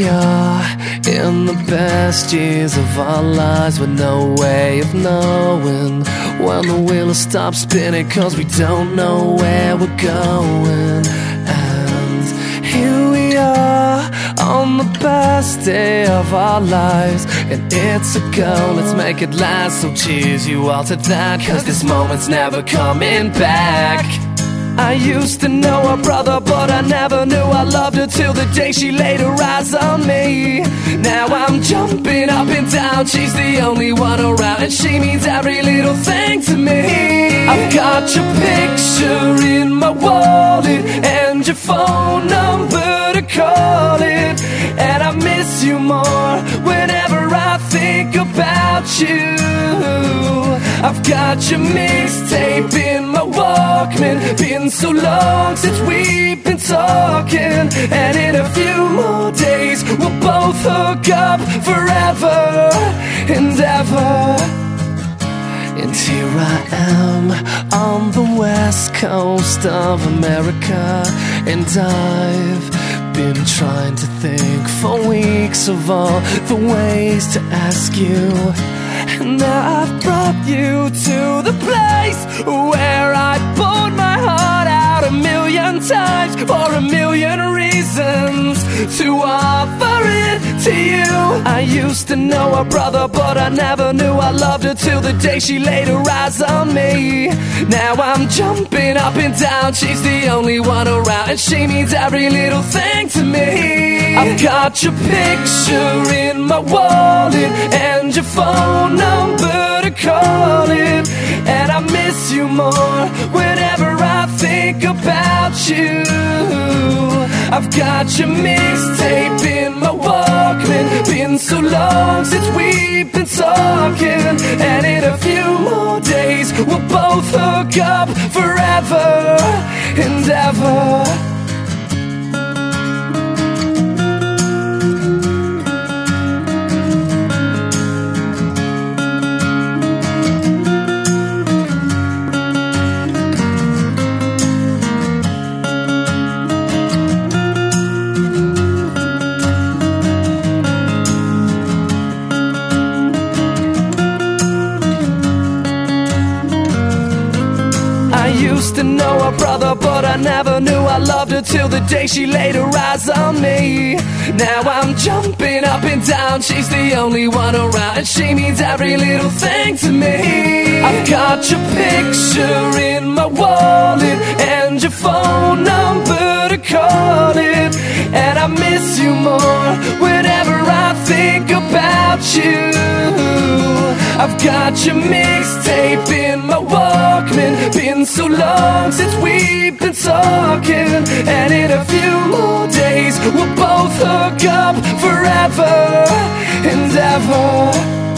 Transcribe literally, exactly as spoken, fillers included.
we are in the best years of our lives, with no way of knowing when the wheel will stop spinning, cause we don't know where we're going. And here we are on the best day of our lives, and it's a go, let's make it last. So cheers you all to that, cause this moment's never coming back. I used to know her brother, but I never knew I loved her till the day she laid her eyes on me. Now I'm jumping up and down, she's the only one around, and she means every little thing to me. I've got your picture in my wallet and your phone number to call it, and I miss you more whenever I think about you. I've got your mixtape in my Walkman, been so long since we've been talking, and in a few more days we'll both hook up forever and ever. And here I am on the west coast of America, and I've been trying to think for weeks of all the ways to ask you. And now I've brought you to the place where I poured my heart out a million times for a million reasons to offer it to you. I used to know her brother, but I never knew I loved her till the day she laid her eyes on me. Now I'm jumping up and down, she's the only one around, and she means every little thing to me. I've got your picture in my wallet and your phone number to call it, and I miss you more whenever I think about you. I've got your mixtape in my Walkman, been so long since we've been talking, and in a few more days we'll both hook up forever and ever. I used to know her brother, but I never knew I loved her till the day she laid her eyes on me. Now I'm jumping up and down, she's the only one around, and she means every little thing to me. I've got your picture in my wallet and your phone number to call it, and I miss you more whenever I think about you. I've got your mixtape in my Walkman, been so long since we've been talking, and in a few more days we'll both hook up forever and ever.